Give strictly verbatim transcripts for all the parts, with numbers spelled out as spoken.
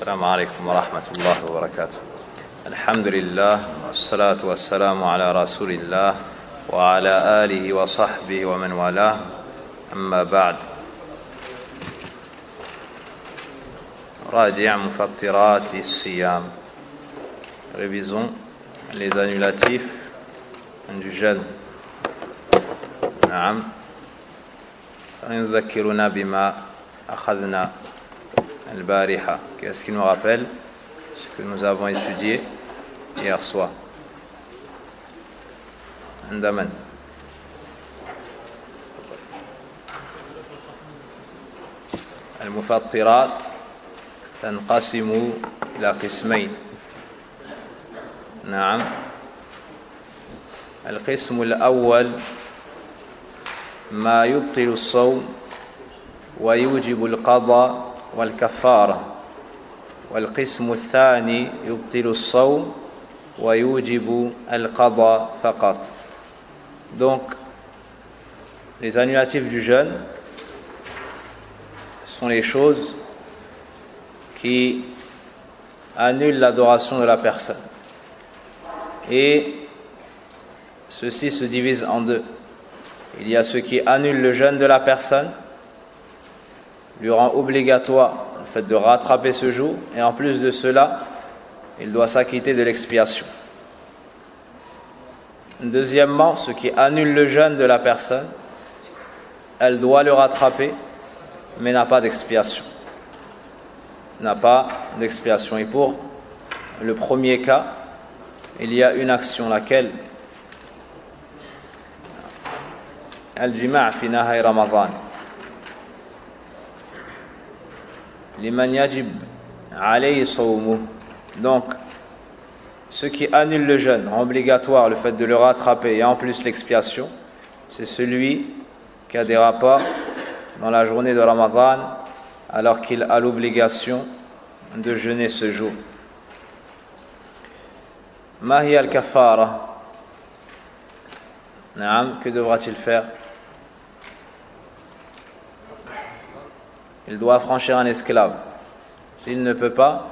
السلام عليكم ورحمة الله وبركاته. الحمد لله والصلاة والسلام على رسول الله وعلى آله وصحبه ومن والاه. أما بعد. راجع مفطرات الصيام. Révisons les annulatifs du jeûne. نعم. يذكرنا بما أخذنا البارحة. Qu'est-ce qui nous rappelle ce que nous avons étudié hier soir? عندما المفطرات تنقسم إلى قسمين. نعم. القسم الأول ما يبطل الصوم ويوجب القضاء والكفارة، والقسم الثاني يبطل الصوم ويوجب القضاء فقط. Donc, les annulatifs du jeûne sont les choses qui annulent l'adoration de la personne. Et ceci se divise en deux. Il y a ce qui annule le jeûne de la personne, lui rend obligatoire le fait de rattraper ce jour, et en plus de cela, il doit s'acquitter de l'expiation. Deuxièmement, ce qui annule le jeûne de la personne, elle doit le rattraper, mais n'a pas d'expiation. N'a pas d'expiation. Et pour le premier cas, il y a une action, laquelle al-jima' fi nahari Ramadan. Liman yajib alayhi sawmuh. Donc, ce qui annule le jeûne, rend obligatoire le fait de le rattraper et en plus l'expiation, c'est celui qui a des rapports dans la journée de Ramadan alors qu'il a l'obligation de jeûner ce jour. Ma hiya al-kaffara? Naam, que devra-t-il faire? Il doit affranchir un esclave. S'il ne peut pas,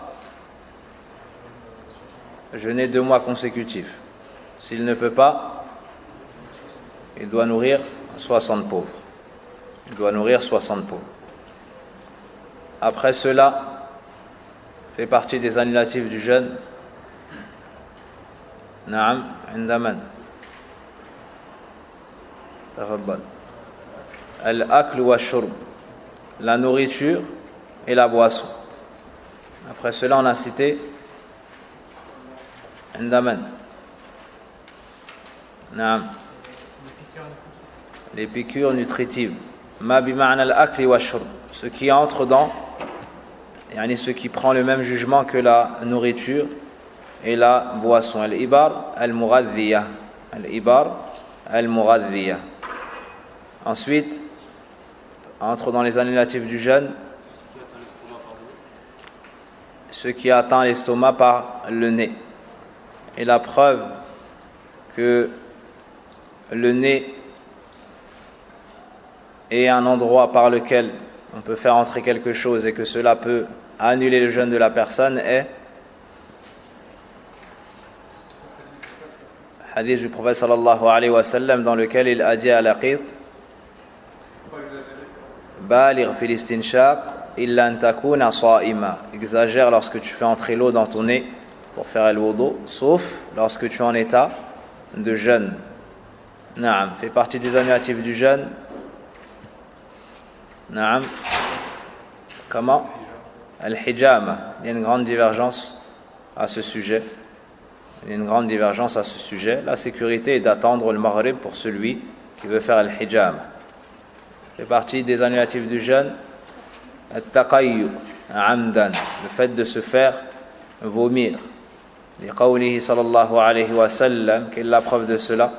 jeûner deux mois consécutifs. S'il ne peut pas, il doit nourrir soixante pauvres. Il doit nourrir soixante pauvres. Après cela, fait partie des annulatifs du jeûne. Naam, indaman. Tafaddal. Al-akl wa shurb. La nourriture et la boisson. Après cela, on a cité Indaman. Naam. Les piqûres nutritives. Ma bi ma'na al-akli wa shurb. Ce qui entre dans, yani ce qui prend le même jugement que la nourriture et la boisson. Al-ibar al-mughadhiya. Al-ibar al-mughadhiya. Ensuite, entre dans les annulatifs du jeûne ce qui atteint l'estomac par le nez. Et la preuve que le nez est un endroit par lequel on peut faire entrer quelque chose et que cela peut annuler le jeûne de la personne est le hadith du prophète sallallahu alayhi wa sallam dans lequel il a dit à Laqit: Baligh fil istinshaq illa an takuna sa'ima. Exagère lorsque tu fais entrer l'eau dans ton nez pour faire le wudu, sauf lorsque tu es en état de jeûne. Naam, fait partie des annulatifs du jeûne. Naam. Comment? Al-hijama. Il y a une grande divergence à ce sujet. Il y a une grande divergence à ce sujet. La sécurité est d'attendre le maghrib pour celui qui veut faire al-hijama. Fait partie des annulatifs du jeûne. At-taqayyu amdan, le fait de se faire vomir. Liqawlihi sallallahu alayhi wa sallam, quelle est la preuve de cela?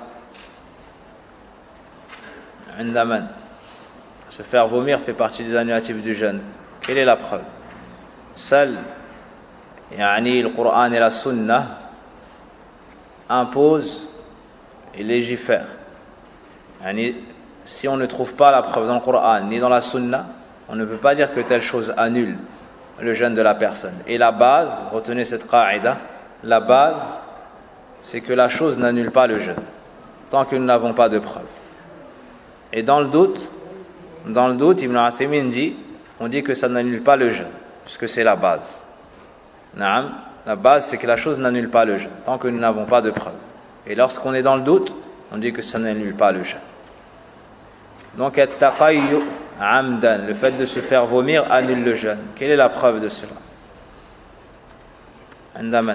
Indaman. Se faire vomir fait partie des annulatifs du jeûne. Quelle est la preuve? Celle, yani le Coran et la Sunna imposent et légifèrent. Yani, si on ne trouve pas la preuve dans le Coran ni dans la Sunna, on ne peut pas dire que telle chose annule le jeûne de la personne. Et la base, retenez cette qa'ida, la base, c'est que la chose n'annule pas le jeûne, tant que nous n'avons pas de preuve. Et dans le doute, dans le doute, Ibn Uthaymin dit, on dit que ça n'annule pas le jeûne, puisque c'est la base. Naam, la base, c'est que la chose n'annule pas le jeûne, tant que nous n'avons pas de preuve. Et lorsqu'on est dans le doute, on dit que ça n'annule pas le jeûne. Donc, at-taqayyu amdan, le fait de se faire vomir annule le jeûne. Quelle est la preuve de cela? Andaman.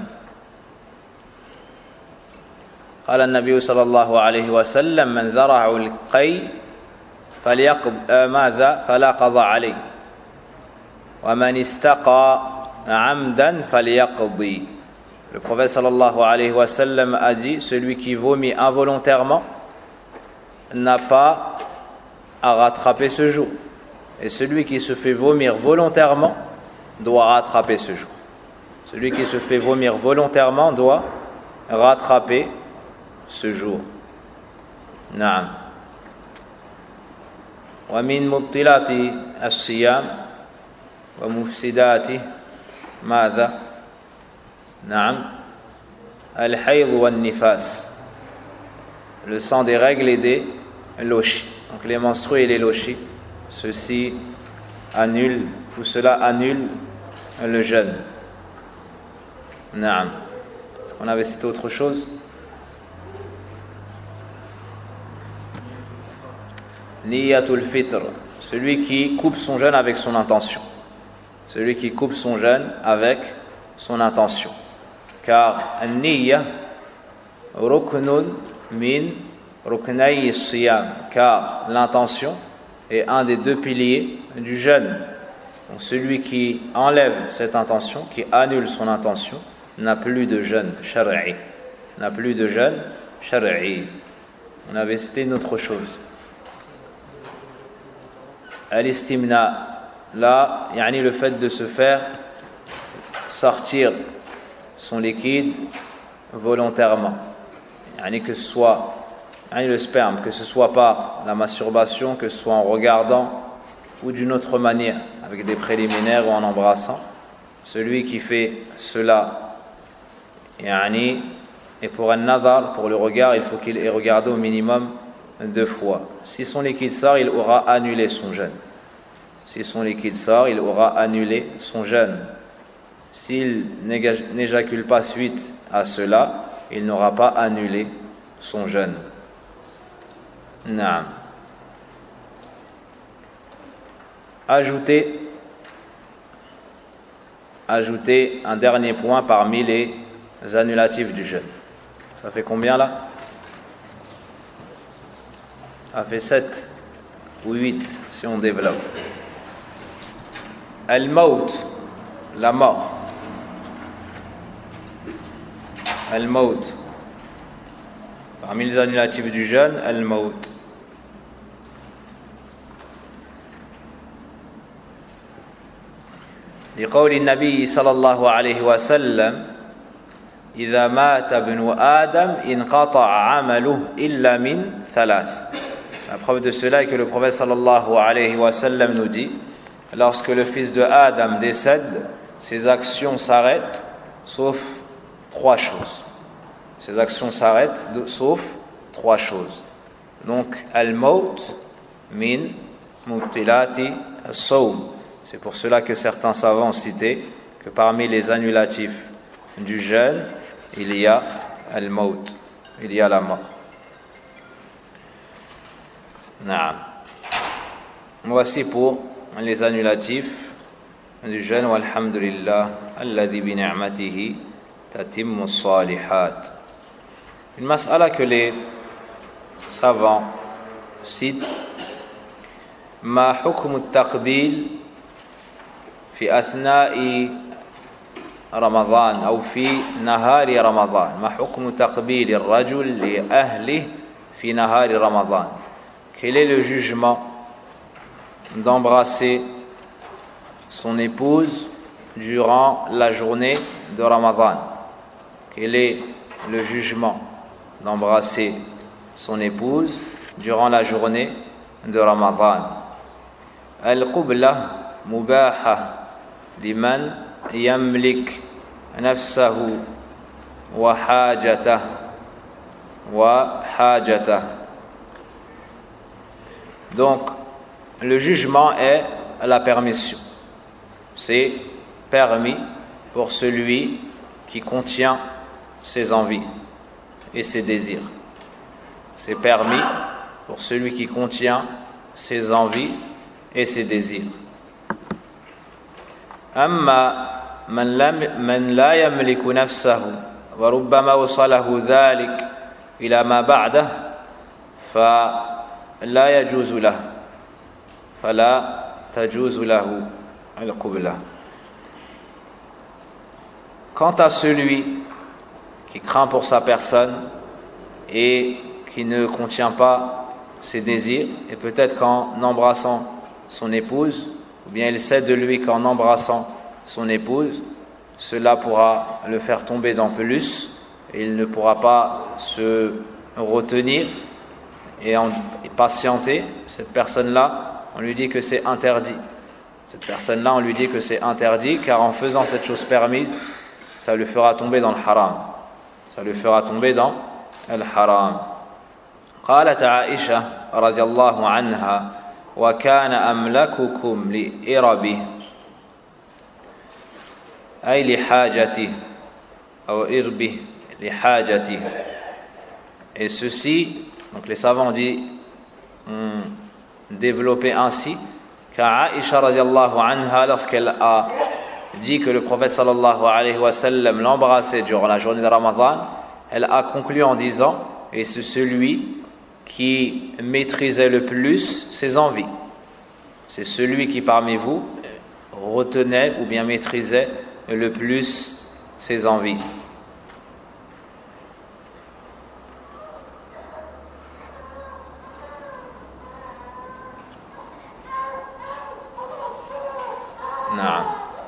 قال النبي صلى الله عليه وسلم من ذرعه القي فليقض ماذا فلا قضى عليه ومن استقى عمدا فليقضي. Le prophète sallallahu alayhi wa sallam a dit, celui qui vomit involontairement n'a pas à rattraper ce jour, et celui qui se fait vomir volontairement doit rattraper ce jour. Celui qui se fait vomir volontairement doit rattraper ce jour. Naam. Wa min mubtilati as-siyam wa mufsidati madha? Naam. Al-hayd wa an-nifas. Le sang des règles et des lochis. Donc les menstrues et les lochis, ceci annule, tout cela annule le jeûne. Naam. Est-ce qu'on avait cité autre chose? Niyatul fitr, celui qui coupe son jeûne avec son intention. Celui qui coupe son jeûne avec son intention. Car an-niyya ruknun min ruknay as-siyam, car l'intention est un des deux piliers du jeûne. Donc celui qui enlève cette intention, qui annule son intention, n'a plus de jeûne shar'i. N'a plus de jeûne shar'i. On avait cité une autre chose. Al-istimna, là, yani le fait de se faire sortir son liquide volontairement. Yani que ce soit yani le sperme, que ce soit par la masturbation, que ce soit en regardant ou d'une autre manière, avec des préliminaires ou en embrassant. Celui qui fait cela, yani, et pour un nadar, pour le regard, il faut qu'il ait regardé au minimum deux fois. Si son liquide sort, il aura annulé son jeûne. Si son liquide sort, il aura annulé son jeûne. S'il n'éjacule pas suite à cela, il n'aura pas annulé son jeûne. Naam. Ajoutez, ajoutez un dernier point parmi les annulatifs du jeûne. Ça fait combien là? Ça fait sept ou huit si on développe. Al-maut, la mort. Al-maut. Parmi les annulatifs du jeûne, al-maut. لقول النبي صلى الله عليه وسلم إذا مات ابن آدم انقطع عمله إلا من ثلاث. La preuve de cela est que le prophète sallallahu alayhi wa sallam nous dit, lorsque le fils de Adam décède, ses actions s'arrêtent sauf trois choses. Ses actions s'arrêtent sauf trois choses. Donc al-maut min mubtilati as-sawm. C'est pour cela que certains savants citaient que parmi les annulatifs du jeûne, il y a al-maut, il y a la mort. Naam. Voici pour les annulatifs du jeûne. Walhamdulillah, alladhi bi ni'matihi tatimmu as-salihat. Une mas'ala que les savants citent, ma hukm at-taqbil في أثناء رمضان أو في نهار رمضان. ما حكم تقبيل الرجل لأهله في نهار رمضان. Quel est le jugement d'embrasser son épouse durant la journée de Ramadan? Quel est le jugement d'embrasser son épouse durant la journée de Ramadan? Al-qubla mubaha liman yamlik nafsahu wa hajatah wa hajatah. Donc, le jugement est la permission. C'est permis pour celui qui contient ses envies et ses désirs. C'est permis pour celui qui contient ses envies et ses désirs. Amma man la yamliku nafsahu wa rubbama wasalahu dhalik ila ma ba'dah fa la yajuzu lahu fala tajuzu lahu al-qubla. Quant à celui qui craint pour sa personne et qui ne contient pas ses désirs, et peut-être qu'en embrassant son épouse, ou bien il sait de lui qu'en embrassant son épouse, cela pourra le faire tomber dans plus, et il ne pourra pas se retenir et, en, et patienter. Cette personne-là, on lui dit que c'est interdit. Cette personne-là, on lui dit que c'est interdit, car en faisant cette chose permise, ça le fera tomber dans le haram. Ça le fera tomber dans le haram. قالت عائشة رضي الله عنها وكان أملككم لإربه أي لحاجته أو إربه لحاجته. Et ceci, donc les savants disent, ont développé ainsi, car Aïcha radiallahu anha, lorsqu'elle a dit que le prophète sallallahu alayhi wa sallam l'embrassait durant la journée de Ramadan, elle a conclu en disant, et c'est celui qui maîtrisait le plus ses envies. C'est celui qui parmi vous retenait ou bien maîtrisait le plus ses envies. Non.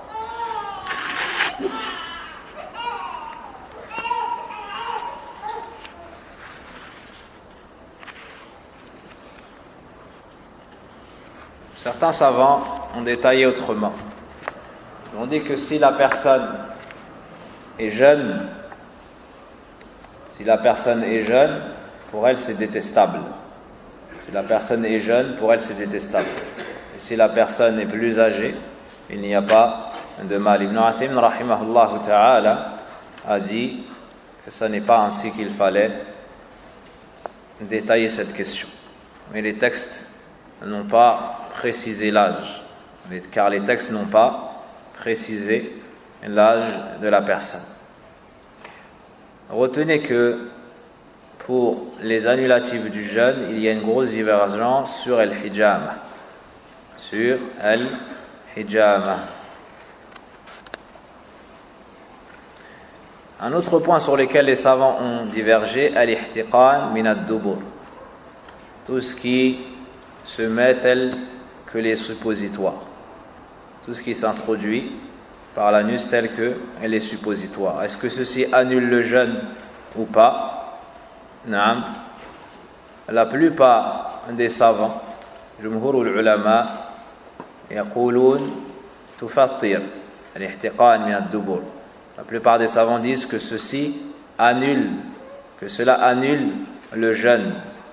Certains savants ont détaillé autrement. Ils ont dit que si la personne est jeune, si la personne est jeune, pour elle c'est détestable. Si la personne est jeune, pour elle c'est détestable. Et si la personne est plus âgée, il n'y a pas de mal. Ibn Asim, rahimahullah ta'ala, a dit que ce n'est pas ainsi qu'il fallait détailler cette question. Mais les textes n'ont pas précisé l'âge, car les textes n'ont pas précisé l'âge de la personne. Retenez que pour les annulatifs du jeûne, il y a une grosse divergence sur al-hijama. Sur al-hijama. Un autre point sur lequel les savants ont divergé, al-ihtiqan min ad-dubur. Tout ce qui se met tel que les suppositoires. Tout ce qui s'introduit par l'anus tel que les suppositoires. Est-ce que ceci annule le jeûne ou pas? Naam. La plupart des savants, jumhur al-ulama, yaqulun tufattir al-ihtiqan min ad-dubur. La plupart des savants disent que ceci annule, que cela annule le jeûne.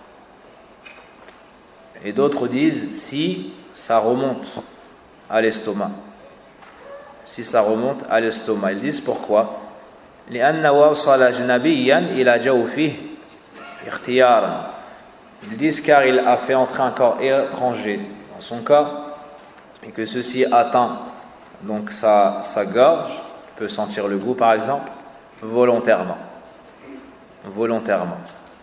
Et d'autres disent si ça remonte à l'estomac. Si ça remonte à l'estomac. Ils disent pourquoi? لأنه وصل أجنبيا إلى جوفه اختيارا. Ils disent car il a fait entrer un corps étranger dans son corps et que ceci atteint donc sa, sa gorge, il peut sentir le goût par exemple, volontairement. Volontairement.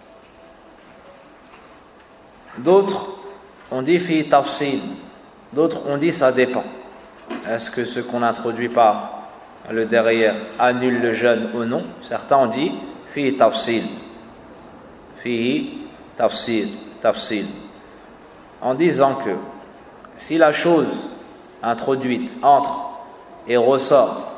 D'autres on dit fi tafsil, d'autres on dit ça dépend. Est-ce que ce qu'on introduit par le derrière annule le jeûne ou non? Certains ont dit fi tafsil, fi tafsil, tafsil, en disant que si la chose introduite entre et ressort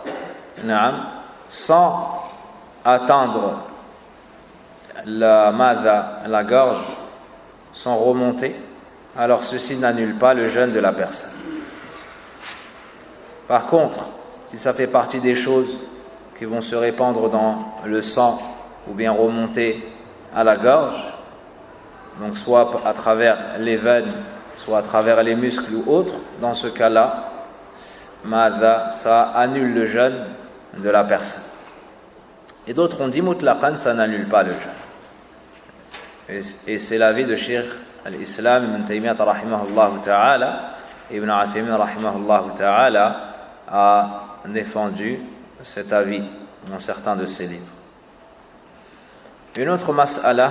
sans atteindre la madha, la gorge, sans remonter, alors ceci n'annule pas le jeûne de la personne. Par contre, si ça fait partie des choses qui vont se répandre dans le sang ou bien remonter à la gorge, donc soit à travers les veines, soit à travers les muscles ou autres, dans ce cas-là, ça annule le jeûne de la personne. Et d'autres ont dit mutlaqan, ça n'annule pas le jeûne. Et, et c'est l'avis de Cheikh al-Islam Ibn Taymiyyah rahimahullah ta'ala, Ibn Uthaymin rahimahullah ta'ala a défendu cet avis dans certains de ses livres. Une autre mas'ala,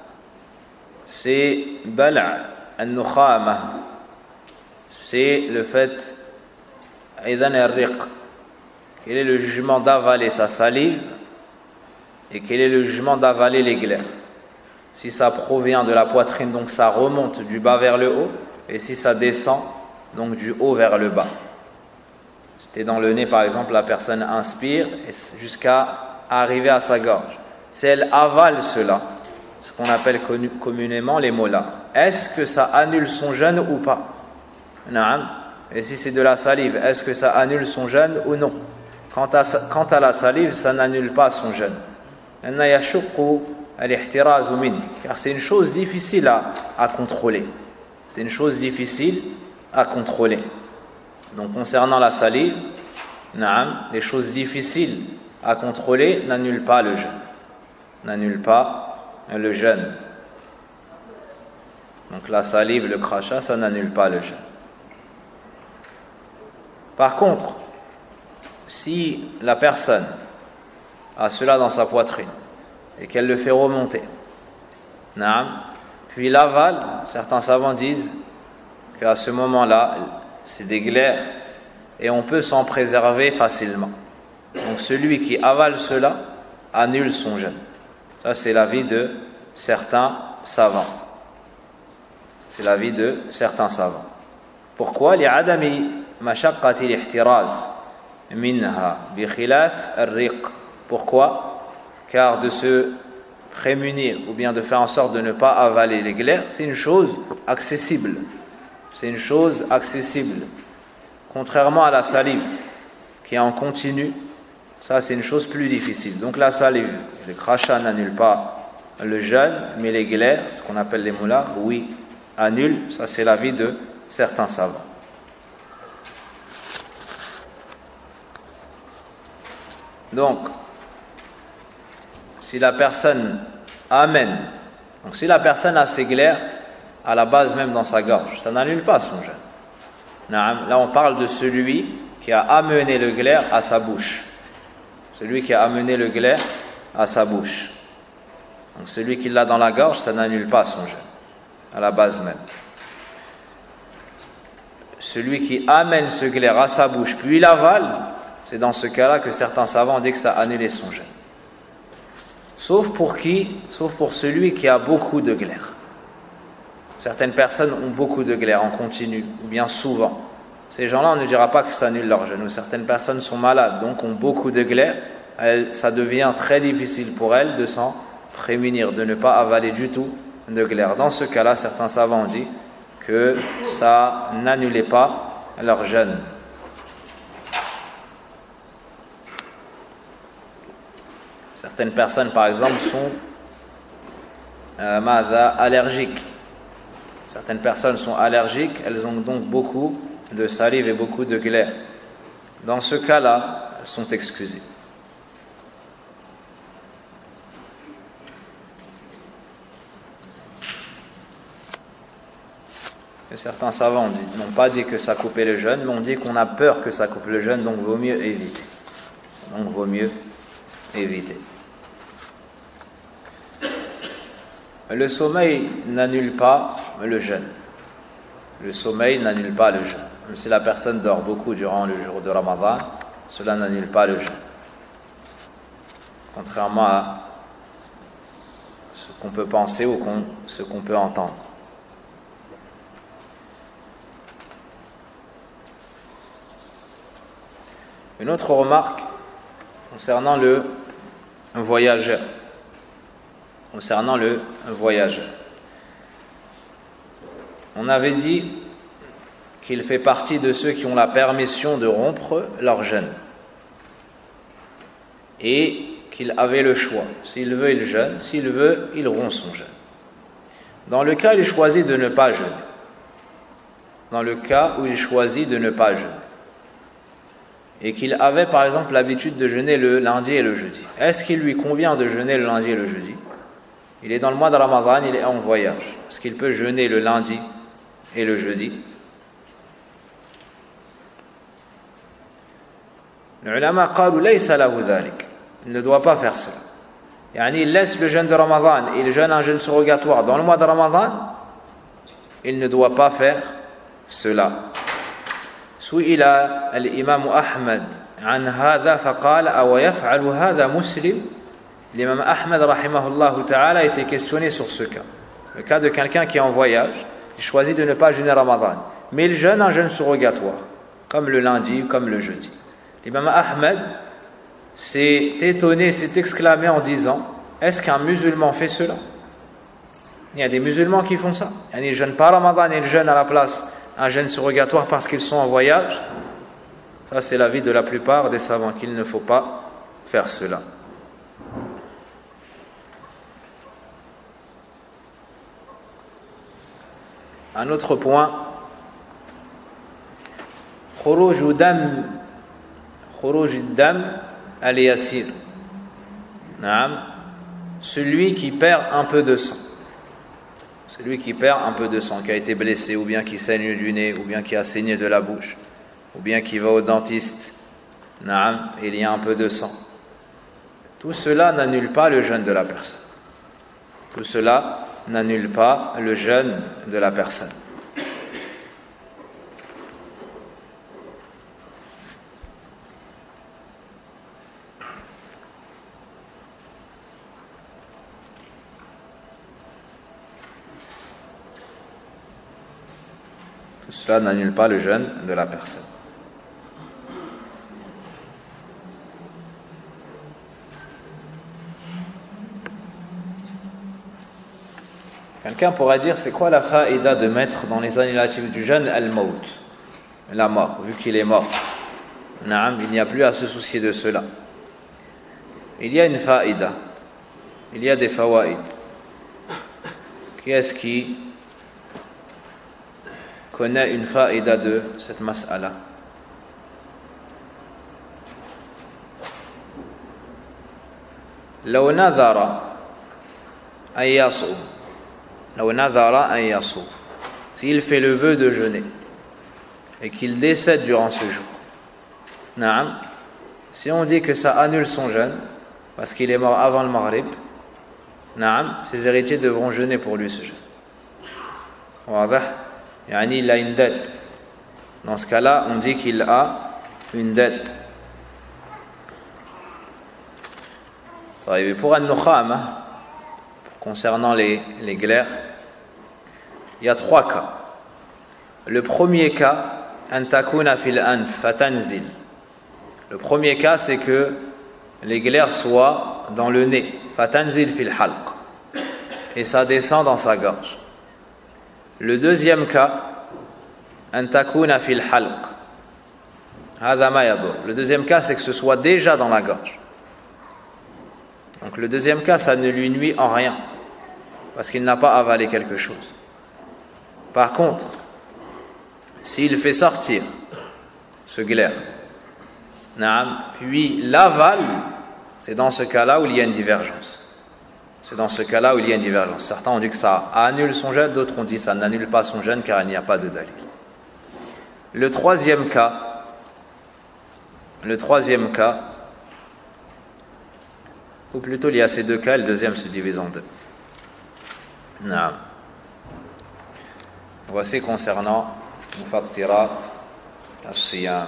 c'est bala' al-nukhama, c'est le fait aidan ar-riq. Quel est le jugement d'avaler sa salive et quel est le jugement d'avaler les glaires? Si ça provient de la poitrine, donc ça remonte du bas vers le haut, et si ça descend, donc du haut vers le bas. C'était dans le nez par exemple, la personne inspire jusqu'à arriver à sa gorge. Si elle avale cela, ce qu'on appelle communément les molars, est-ce que ça annule son jeûne ou pas? Naam. Et si c'est de la salive, est-ce que ça annule son jeûne ou non? Quant à, quant à la salive, ça n'annule pas son jeûne. Car c'est une chose difficile à, à contrôler. C'est une chose difficile à contrôler. Donc concernant la salive, naam, les choses difficiles à contrôler n'annulent pas le jeûne. N'annulent pas le jeûne. Donc la salive, le crachat, ça n'annule pas le jeûne. Par contre, si la personne a cela dans sa poitrine et qu'elle le fait remonter, naam, puis l'avale, certains savants disent qu'à ce moment-là, c'est des glaires et on peut s'en préserver facilement. Donc celui qui avale cela annule son jeûne. Ça, c'est l'avis de certains savants. C'est l'avis de certains savants. Pourquoi? لعدم مشقة الاحتراز منها بخلاف الرق. Pourquoi? Car de se prémunir ou bien de faire en sorte de ne pas avaler les glaires, c'est une chose accessible. C'est une chose accessible. Contrairement à la salive qui est en continu, ça c'est une chose plus difficile. Donc la salive, le crachat n'annule pas le jeûne, mais les glaires, ce qu'on appelle les molars, oui, annulent. Ça c'est l'avis de certains savants. Donc, si la personne amène, donc si la personne a ses glaires à la base même dans sa gorge, ça n'annule pas son jeûne. Là on parle de celui qui a amené le glaire à sa bouche. Celui qui a amené le glaire à sa bouche. Donc celui qui l'a dans la gorge, ça n'annule pas son jeûne, à la base même. Celui qui amène ce glaire à sa bouche, puis l'avale, c'est dans ce cas-là que certains savants disent que ça a annulé son jeûne. Sauf pour qui? Sauf pour celui qui a beaucoup de glaires. Certaines personnes ont beaucoup de glaires en continu, ou bien souvent. Ces gens-là, on ne dira pas que ça annule leur jeûne. Ou certaines personnes sont malades, donc ont beaucoup de glaires. Elles, ça devient très difficile pour elles de s'en prémunir, de ne pas avaler du tout de glaires. Dans ce cas-là, certains savants ont dit que ça n'annulait pas leur jeûne. Certaines personnes, par exemple, sont euh, allergiques. Certaines personnes sont allergiques, elles ont donc beaucoup de salive et beaucoup de glaire. Dans ce cas-là, elles sont excusées. Et certains savants n'ont pas dit que ça coupait le jeûne, mais on dit qu'on a peur que ça coupe le jeûne, donc vaut mieux éviter. Donc vaut mieux éviter. Le sommeil n'annule pas le jeûne. Le sommeil n'annule pas le jeûne. Même si la personne dort beaucoup durant le jour de Ramadan, cela n'annule pas le jeûne. Contrairement à ce qu'on peut penser ou qu'on, ce qu'on peut entendre. Une autre remarque concernant le voyageur. Concernant le voyageur. On avait dit qu'il fait partie de ceux qui ont la permission de rompre leur jeûne et qu'il avait le choix. S'il veut, il jeûne. S'il veut, il rompt son jeûne. Dans le cas où il choisit de ne pas jeûner, dans le cas où il choisit de ne pas jeûner, et qu'il avait par exemple l'habitude de jeûner le lundi et le jeudi, est-ce qu'il lui convient de jeûner le lundi et le jeudi? Il est dans le mois de Ramadan, il est en voyage. Est-ce qu'il peut jeûner le lundi et le jeudi? Les ulama قالوا ليس له ذلك. Il ne doit pas faire cela. Yani, il laisse le jeûne de Ramadan et il jeûne un jeûne surrogatoire dans le mois de Ramadan, il ne doit pas faire cela. سئل الإمام أحمد عن هذا فقال أو يفعل هذا مسلم. L'imam Ahmed rahimahullah ta'ala a été questionné sur ce cas. Le cas de quelqu'un qui est en voyage, il choisit de ne pas jeûner Ramadan, mais il jeûne un jeûne surrogatoire, comme le lundi ou comme le jeudi. L'imam Ahmed s'est étonné, s'est exclamé en disant: est-ce qu'un musulman fait cela? Il y a des musulmans qui font ça. Ils ne jeûnent pas Ramadan, ils jeûnent à la place un jeûne surrogatoire parce qu'ils sont en voyage. Ça, c'est l'avis de la plupart des savants, qu'il ne faut pas faire cela. Un autre point, khuruj dam khuruj dam al-yasir. Naam, celui qui perd un peu de sang. Celui qui perd un peu de sang, qui a été blessé, ou bien qui saigne du nez, ou bien qui a saigné de la bouche, ou bien qui va au dentiste. Naam, il y a un peu de sang. Tout cela n'annule pas le jeûne de la personne. Tout cela n'annule pas le jeûne de la personne. Tout cela n'annule pas le jeûne de la personne. Quelqu'un pourra dire, c'est quoi la faïda de mettre dans les annulatifs du jeûne al-maut, la mort, vu qu'il est mort? Naam, il n'y a plus à se soucier de cela. Il y a une faïda, il y a des fawaïd. Qui est-ce qui connaît une faïda de cette mas'ala? لو نذر أن يصوم لو نذر أن يصوم s'il fait le vœu de jeûner et qu'il décède durant ce jour, naam, si on dit que ça annule son jeûne parce qu'il est mort avant le maghrib, naam, ses héritiers devront jeûner pour lui ce jeûne. واضح؟ يعني il a une dette. Dans ce cas-là, on dit qu'il a une dette. Et pour An-Nukhama, concernant les, les glaires, il y a trois cas. Le premier cas, an takuna fil anf fatanzil. Le premier cas, c'est que les glaires soient dans le nez, fatanzil fil halq, et ça descend dans sa gorge. Le deuxième cas, an takuna fil halq, hadha ma yadur. Le deuxième cas, c'est que ce soit déjà dans la gorge. Donc le deuxième cas, ça ne lui nuit en rien, parce qu'il n'a pas avalé quelque chose. Par contre, s'il fait sortir ce glaire, puis l'avale, c'est dans ce cas-là où il y a une divergence. C'est dans ce cas-là où il y a une divergence. Certains ont dit que ça annule son jeûne, d'autres ont dit que ça n'annule pas son jeûne car il n'y a pas de dalil. Le troisième cas, le troisième cas, ou plutôt il y a ces deux cas, le deuxième se divise en deux. Non. Voici concernant mufattirat as-siyam.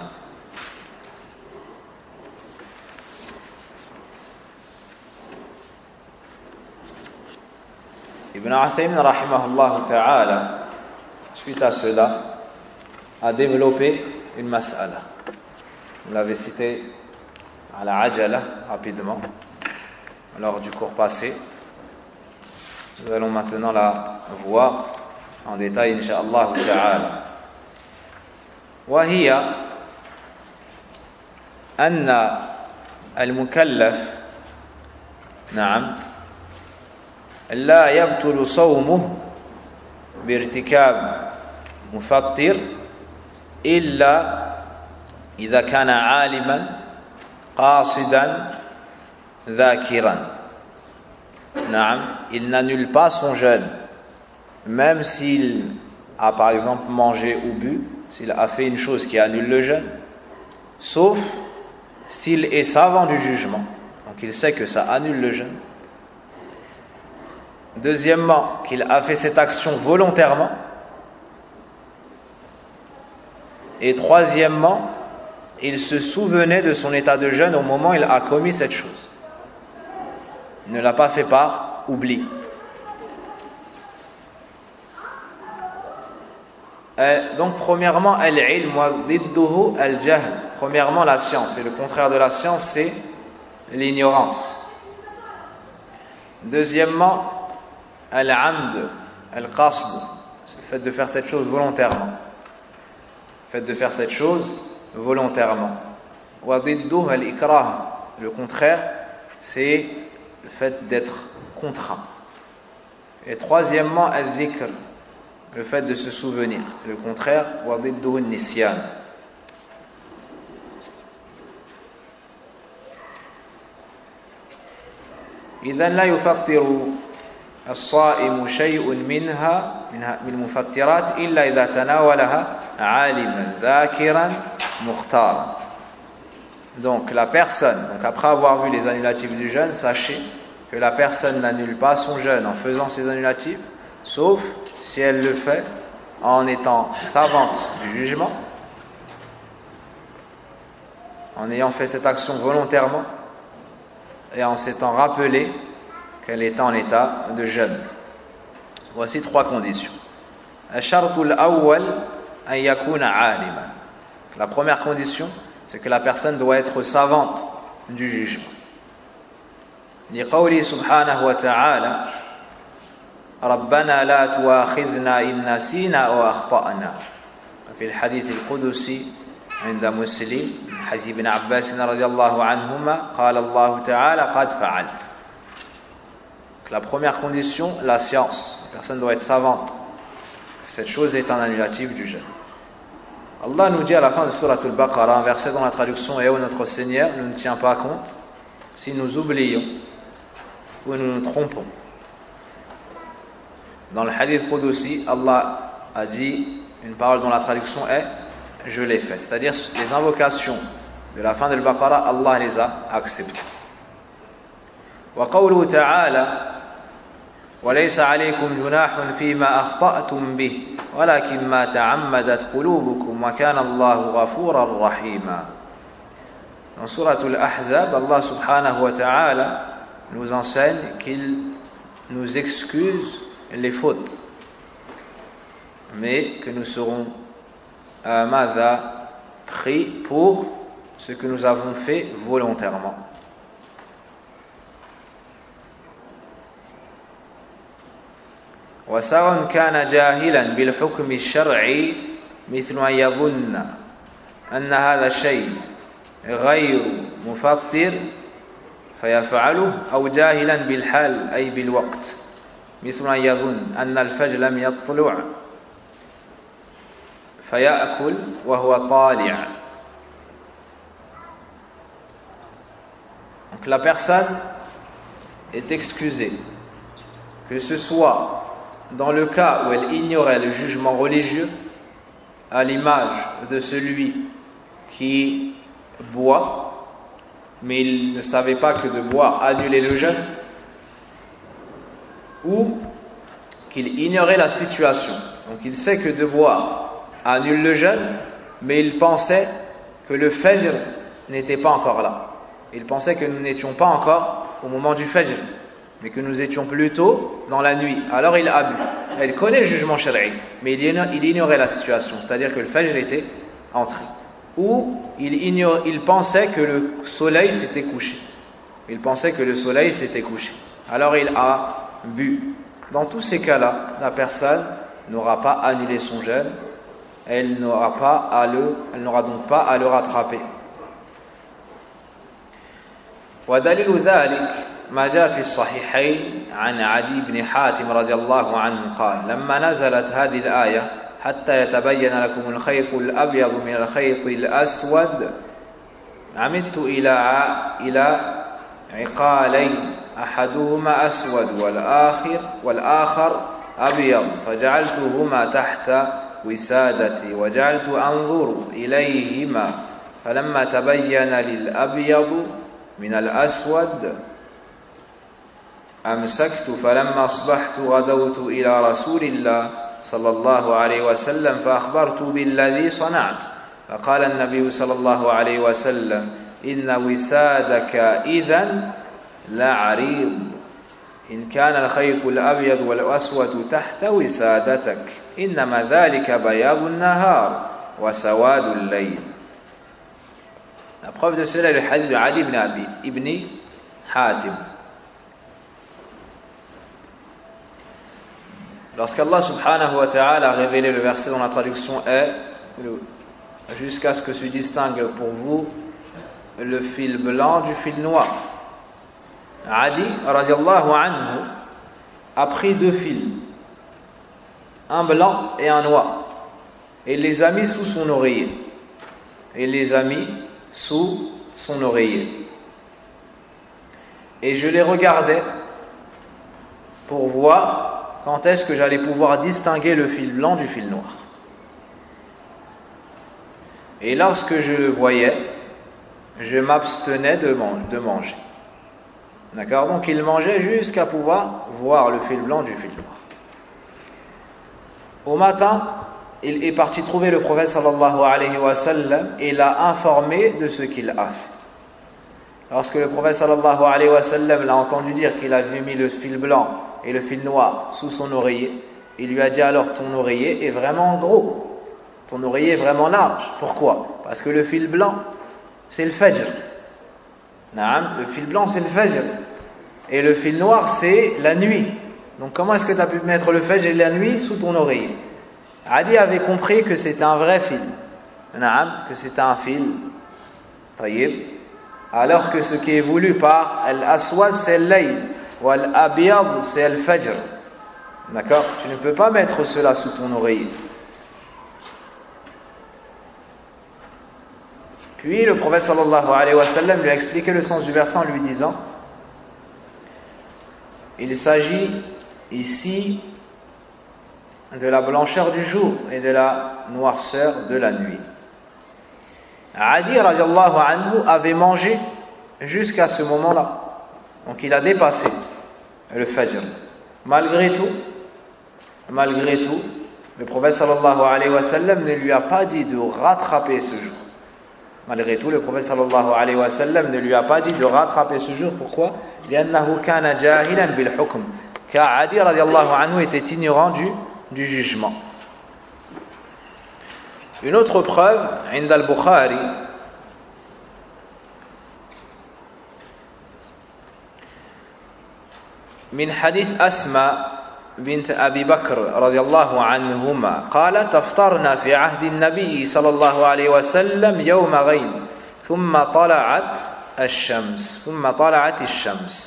Ibn Uthaymin rahimahullah ta'ala, suite à cela, a développé une mas'ala. Vous l'avez cité à la ajala, rapidement, lors du cours passé. Nous allons maintenant la voir en détail, incha'Allah ta'ala. وهي أن المكلف نعم لا يبطل صومه بارتكاب مفطر إلا إذا كان عالما قاصدا ذاكرا. نعم, il n'annule pas son jeûne même s'il a par exemple mangé ou bu, s'il a fait une chose qui annule le jeûne, sauf s'il est savant du jugement, donc il sait que ça annule le jeûne. Deuxièmement, qu'il a fait cette action volontairement. Et troisièmement, il se souvenait de son état de jeûne au moment où il a commis cette chose. Il ne l'a pas fait par oubli. Et donc, premièrement, al-ilm wa didduhu al-jahl. Premièrement, la science. Et le contraire de la science, c'est l'ignorance. Deuxièmement, al-amd, al-qasd. C'est le fait de faire cette chose volontairement. Le fait de faire cette chose volontairement. Wa didduhu al-ikrah. Le contraire, c'est le fait d'être contraint. Et troisièmement, al-dhikr. Le fait de se souvenir. Le contraire, وَضِدُّهُ النِّسْيَانِ. إذن لا يفطر الصائم شيء منها من المفطرات إلا إذا تناولها عالما ذاكرا مختارا. Donc la personne, donc après avoir vu les annulatifs du jeûne, sachez que la personne n'annule pas son jeûne en faisant ses annulatifs, sauf si elle le fait en étant savante du jugement, en ayant fait cette action volontairement et en s'étant rappelé qu'elle était en état de jeûne. Voici trois conditions. La première condition, c'est que la personne doit être savante du jugement. لقوله سبحانه وتعالى ربنا لا تؤاخذنا إن نسينا أو أخطأنا. في الحديث القدسي عند مسلم من حديث ابن عباس رضي الله عنهما قال الله تعالى قد فعلت. La première condition, la science. La personne doit être savante. Cette chose est un annulatif du jeûne. Allah nous dit à la fin de Surat al-Baqarah, un verset dont la traduction est « Ô notre Seigneur, ne nous tient pas compte si nous oublions ou nous nous trompons ». Dans le hadith Qudusi, Allah a dit une parole dont la traduction est « je l'ai fait ». C'est-à-dire les invocations de la fin de l'Baqarah, Allah les a acceptées. وقوله تعالى وليس عليكم جناح فيما أخطأتم به ولكن ما تعمدت قلوبكم وكان الله غفورا رحيما. Dans Surat al-Ahzab, Allah subhanahu wa ta'ala nous enseigne qu'il nous excuse les fautes, mais que nous serons à Mada pris pour ce que nous avons fait volontairement. وسواء كان جاهلا بالحكم الشرعي مثل أن يظن أن هذا الشيء غير مفطر فيفعله أو جاهلا بالحال أي بالوقت مثل أن يظن أن الفجر لم يطلع فيأكل وهو طالع. Donc la personne est excusée, que ce soit dans le cas où elle ignorait le jugement religieux, à l'image de celui qui boit, mais il ne savait pas que de boire annulait le jeûne, ou qu'il ignorait la situation. Donc il sait que de boire annule le jeûne, mais il pensait que le fajr n'était pas encore là. Il pensait que nous n'étions pas encore au moment du fajr, mais que nous étions plutôt dans la nuit. Alors il a bu. Il connaît le jugement shari'i, mais il ignorait la situation, c'est-à-dire que le fajr était entré. Ou il, ignore, il pensait que le soleil s'était couché. Il pensait que le soleil s'était couché. Alors il a bu. Dans tous ces cas-là, la personne n'aura pas annulé son jeûne elle n'aura pas à le, elle n'aura donc pas à le rattraper. ودليل ذلك ما جاء في الصحيحين عن عدي بن حاتم رضي الله عنه قال لما نزلت هذه الآية حتى يتبين لكم الخيط الأبيض من الخيط الأسود عمدت إلى إلى عقالين أحدهما أسود والآخر والآخر أبيض فجعلتهما تحت وسادتي وجعلت أنظر إليهما فلما تبين للأبيض من الأسود أمسكت فلما أصبحت غدوت إلى رسول الله صلى الله عليه وسلم فأخبرت بالذي صنعت فقال النبي صلى الله عليه وسلم إن وسادك إذن لعريض إن كان الخيط الأبيض والأسود تحت وسادتك إنما ذلك بياض النهار وسواد الليل. La preuve de cela est le hadith de Adi ibn Abi ibn Hatim. Lorsqu'Allah subhanahu wa ta'ala a révélé le verset dont la traduction est jusqu'à ce que se distingue pour vous le fil blanc du fil noir, Adi radiallahu anhu a pris deux fils, un blanc et un noir, et il les a mis sous son oreiller. Et il les a mis sous son oreiller. Et je les regardais pour voir quand est-ce que j'allais pouvoir distinguer le fil blanc du fil noir. Et lorsque je le voyais, je m'abstenais de, man- de manger. D'accord ? Donc il mangeait jusqu'à pouvoir voir le fil blanc du fil noir. Au matin, il est parti trouver le prophète sallallahu alayhi wa sallam et l'a informé de ce qu'il a fait. Lorsque le prophète sallallahu alayhi wa sallam l'a entendu dire qu'il avait mis le fil blanc et le fil noir sous son oreiller, il lui a dit alors ton oreiller est vraiment gros, ton oreiller est vraiment large. Pourquoi ? Parce que le fil blanc c'est le fajr. Naam, le fil blanc c'est le fajr et le fil noir c'est la nuit. Donc comment est-ce que tu as pu mettre le fajr et la nuit sous ton oreiller ? Adi avait compris que c'était un vrai fil, que c'était un fil, tayyib, alors que ce qui est voulu par al-aswad c'est al-layl, ou al-abiyad c'est al-fajr. D'accord ? Tu ne peux pas mettre cela sous ton oreiller. Puis le prophète sallallahu alayhi wa sallam lui a expliqué le sens du verset en lui disant il s'agit ici de la blancheur du jour et de la noirceur de la nuit. Adi radiallahu anhu avait mangé jusqu'à ce moment-là. Donc il a dépassé le fajr. Malgré tout, malgré tout, le prophète sallallahu alayhi wa sallam ne lui a pas dit de rattraper ce jour. Malgré tout, le prophète sallallahu alayhi wa sallam ne lui a pas dit de rattraper ce jour. Pourquoi ? لأنه كان جاهلا بالحكم. Car Adi radiallahu anhu était ignorant du du jugement. Une autre preuve, عند البخاري, من حديث أسماء بنت أبي بكر رضي الله عنهما قال تفطرنا في عهد النبي صلى الله عليه وسلم يوم غيم ثم طلعت الشمس ثم طلعت الشمس.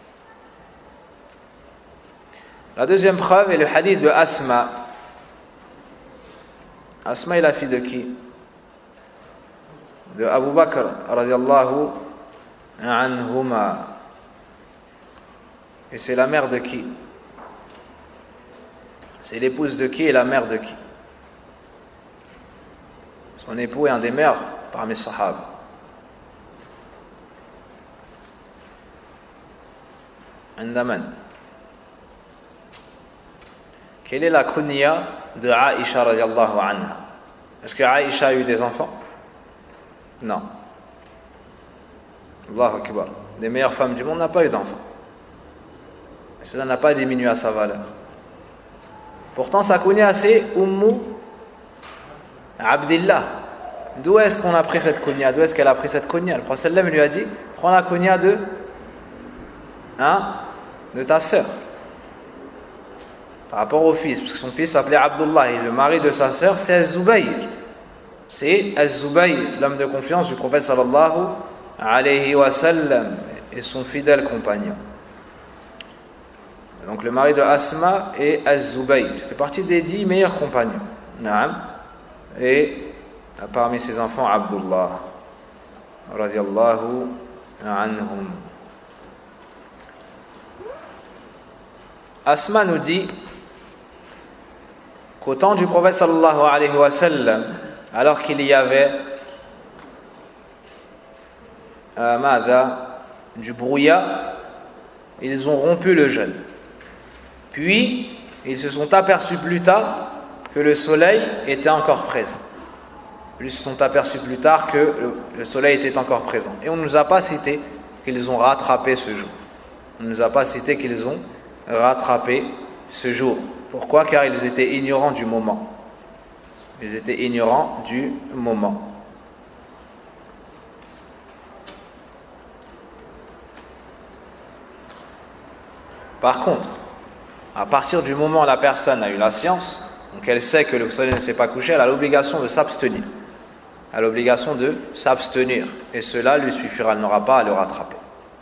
La deuxième preuve est le hadith de Asma. Asma est la fille de qui ? De Abu Bakr radiyallahu anhuma. Et c'est la mère de qui ? C'est l'épouse de qui et la mère de qui ? Son époux est un des meilleurs parmi les sahaba. Andaman. Quelle est la kunya de Aïcha radiallahu anha ? Est-ce que Aïcha a eu des enfants ? Non. Allahu Akbar. Des meilleures femmes du monde n'a pas eu d'enfants. Cela n'a pas diminué à sa valeur. Pourtant sa kunya c'est Ummu Abdillah. D'où est-ce qu'on a pris cette kunya ? D'où est-ce qu'elle a pris cette kunya ? Le prophète sallam lui a dit prends la kunya de hein, de ta sœur. par rapport au fils, parce que son fils s'appelait Abdullah, et le mari de sa sœur, c'est Az-Zubayr. C'est Az-Zubayr, l'homme de confiance du prophète sallallahu alayhi wa sallam, et son fidèle compagnon. Donc le mari de Asma est Az-Zubayr, il fait partie des dix meilleurs compagnons. Naam. Et parmi ses enfants, Abdullah, radiyallahu anhum. Asma nous dit qu'au temps du prophète sallallahu alayhi wa sallam, alors qu'il y avait euh, mada, du brouillard, ils ont rompu le jeûne. Puis, ils se sont aperçus plus tard que le soleil était encore présent. Ils se sont aperçus plus tard que le, le soleil était encore présent. Et on ne nous a pas cité qu'ils ont rattrapé ce jour. On ne nous a pas cité qu'ils ont rattrapé ce jour. Pourquoi? Car ils étaient ignorants du moment. Ils étaient ignorants du moment. Par contre, à partir du moment où la personne a eu la science, donc elle sait que le soleil ne s'est pas couché, elle a l'obligation de s'abstenir. Elle a l'obligation de s'abstenir. Et cela lui suffira, elle n'aura pas à le rattraper.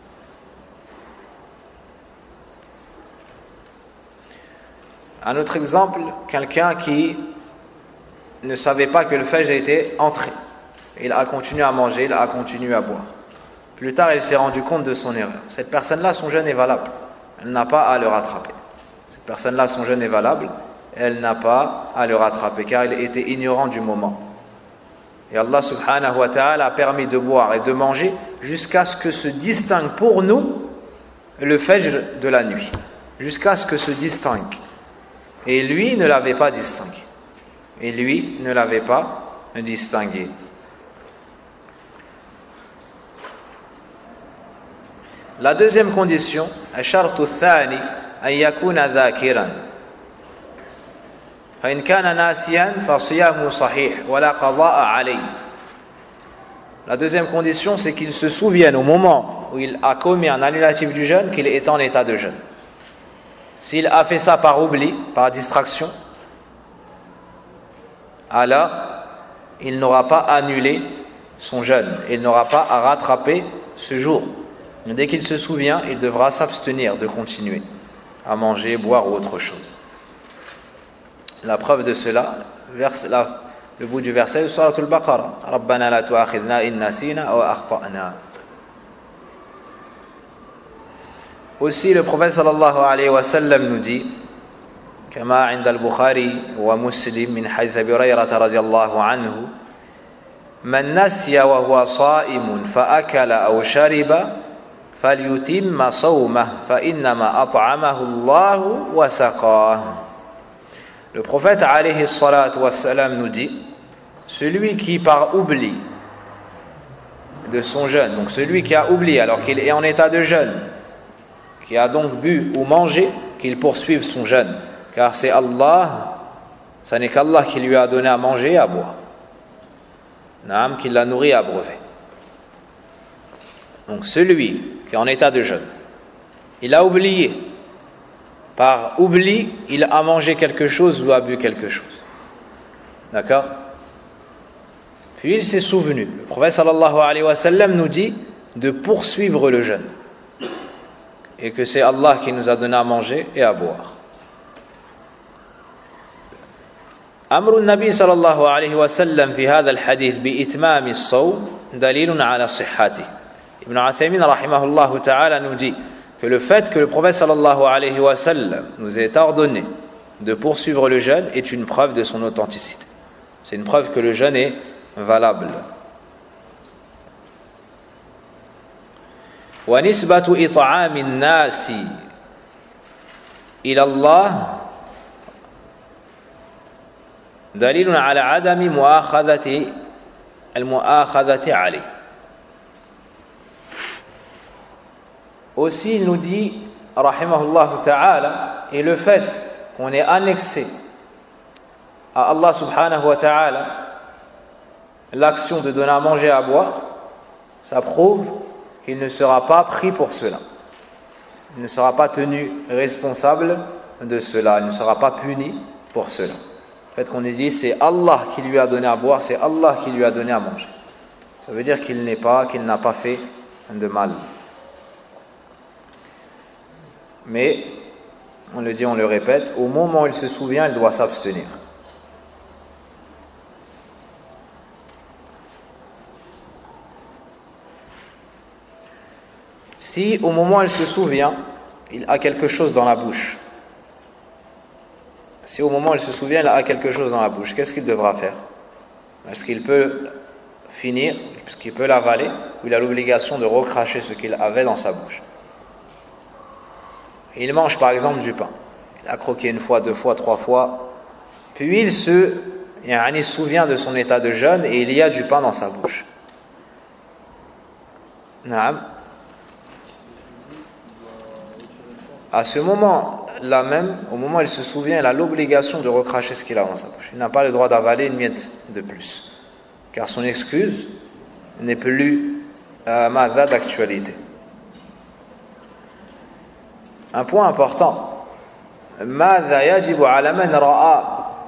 Un autre exemple, quelqu'un qui ne savait pas que le fajr était entré. Il a continué à manger, il a continué à boire. Plus tard, il s'est rendu compte de son erreur. Cette personne-là, son jeûne est valable. Elle n'a pas à le rattraper. Cette personne-là, son jeûne est valable. Elle n'a pas à le rattraper, car il était ignorant du moment. Et Allah subhanahu wa ta'ala a permis de boire et de manger jusqu'à ce que se distingue pour nous le fajr de la nuit. Jusqu'à ce que se distingue. Et lui ne l'avait pas distingué. Et lui ne l'avait pas distingué. La deuxième condition, الشرط الثاني أن يكون ذاكرا فإن كان ناسيا فصيامه صحيح ولا قضاء عليه. La deuxième condition, c'est qu'il se souvienne au moment où il a commis un annulatif du jeûne qu'il est en état de jeûne. S'il a fait ça par oubli, par distraction, alors il n'aura pas annulé son jeûne, il n'aura pas à rattraper ce jour. Dès qu'il se souvient, il devra s'abstenir de continuer à manger, boire ou autre chose. La preuve de cela, verse, la, le bout du verset de Surah Al-Baqarah. Rabbana la tu'akhidna in nasina aw akhta'na. Aussi, le prophète sallallahu alayhi wa sallam nous dit, كما عند البخاري ومسلم من حديث أبي هريرة رضي الله عنه من نسي وهو صائم فأكل أو شرب فليتم صومه فإنما أطعمه الله وسقاه. Le prophète alayhi salatu wassalam nous dit, celui qui par oubli de son jeûne, donc celui qui a oublié alors qu'il est en état de jeûne, qui a donc bu ou mangé, qu'il poursuive son jeûne, car c'est Allah, ce n'est qu'Allah qui lui a donné à manger et à boire, Naam, qui l'a nourri et abreuvé. Donc celui qui est en état de jeûne, il a oublié, par oubli, il a mangé quelque chose ou a bu quelque chose. D'accord? Puis il s'est souvenu. Le prophète sallallahu alayhi wa sallam nous dit de poursuivre le jeûne. Et que c'est Allah qui nous a donné à manger et à boire. أمر النبي صلى الله عليه وسلم في هذا الحديث بإتمام الصوم دليل على صحته. Ibn Uthaymin rahimahullah ta'ala nous dit que le fait que le prophète sallallahu alayhi wa sallam nous ait ordonné de poursuivre le jeûne est une preuve de son authenticité. C'est une preuve que le jeûne est valable. ونسبة إطعام الناس إلى الله دليل على عدم مؤاخذة المؤاخذة عليه. Aussi il nous dit rahimahullah ta'ala, et le fait qu'on ait annexé à Allah subhanahu wa ta'ala l'action de donner à manger et à boire, ça prouve qu'il ne sera pas pris pour cela. Il ne sera pas tenu responsable de cela, il ne sera pas puni pour cela. Le fait qu'on ait dit c'est Allah qui lui a donné à boire, c'est Allah qui lui a donné à manger. Ça veut dire qu'il n'est pas, qu'il n'a pas fait de mal. Mais, on le dit, on le répète, au moment où il se souvient, il doit s'abstenir. Si au moment où il se souvient, il a quelque chose dans la bouche, si au moment où il se souvient, il a quelque chose dans la bouche, qu'est-ce qu'il devra faire? Est-ce qu'il peut finir, est-ce qu'il peut l'avaler, ou il a l'obligation de recracher ce qu'il avait dans sa bouche? Il mange par exemple du pain, il a croqué une fois, deux fois, trois fois, puis il se, il se souvient de son état de jeûne et il y a du pain dans sa bouche. Naam. À ce moment-là même, au moment où il se souvient, il a l'obligation de recracher ce qu'il a dans sa bouche. Il n'a pas le droit d'avaler une miette de plus, car son excuse n'est plus euh, madha d'actualité. Un point important. ماذا يجب على من رأى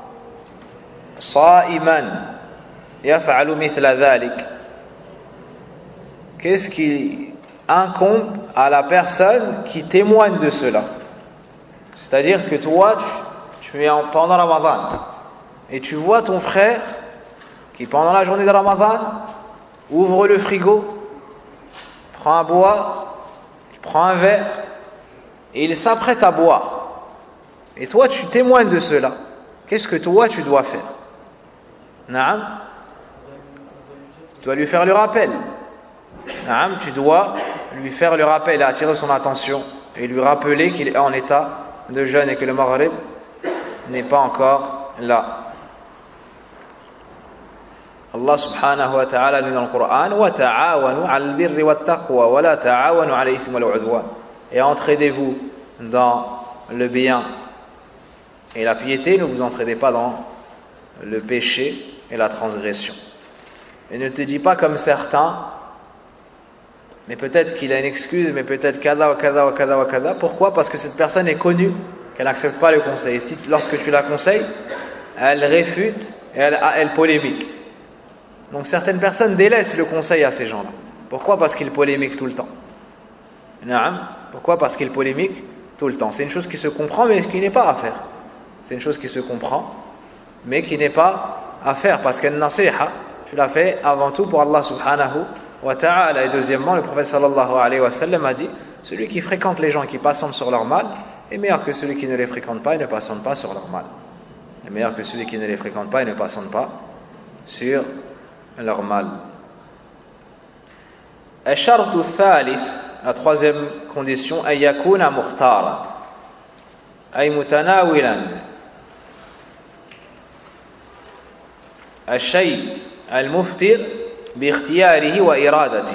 صائما يفعل مثل ذلك? Qu'est-ce qui incombe à la personne qui témoigne de cela? C'est-à-dire que toi, tu, tu es en, pendant Ramadan et tu vois ton frère qui, pendant la journée de Ramadan, ouvre le frigo, prend à boire, il prend un verre et il s'apprête à boire. Et toi, tu témoignes de cela. Qu'est-ce que toi, tu dois faire? Naam, tu dois lui faire le rappel. Naam, tu dois lui faire le rappel et attirer son attention et lui rappeler qu'il est en état de jeûne et que le maghrib n'est pas encore là. Allah subhanahu wa ta'ala dit dans le Coran: wa ta'awanu 'alal birri wat taqwa wa la ta'awanu 'alal ithmi wal 'udwan. Et entraidez-vous dans le bien et la piété, ne vous entraidez pas dans le péché et la transgression. Et ne te dis pas comme certains, mais peut-être qu'il a une excuse, mais peut-être kada wa kada wa kada wa kada. Pourquoi? Parce que cette personne est connue, qu'elle n'accepte pas le conseil. Et si, lorsque tu la conseilles, elle réfute et elle, elle polémique. Donc certaines personnes délaissent le conseil à ces gens-là. Pourquoi? Parce qu'ils polémiquent tout le temps. Naam. Pourquoi? Parce qu'ils polémiquent tout le temps. C'est une chose qui se comprend, mais qui n'est pas à faire. C'est une chose qui se comprend, mais qui n'est pas à faire. Parce qu'un nasiha, tu l'as fait avant tout pour Allah subhanahu wa ta'ala. Et deuxièmement, le prophète sallallahu alayhi wa sallam a dit: celui qui fréquente les gens qui patientent sur leur mal est meilleur que celui qui ne les fréquente pas et ne patiente pas sur leur mal. Est meilleur que celui qui ne les fréquente pas et ne patiente pas sur leur mal. الشرط الثالث, la troisième condition, أن يكون مختارا أي متناولا الشيء المفطر باختياره وإرادته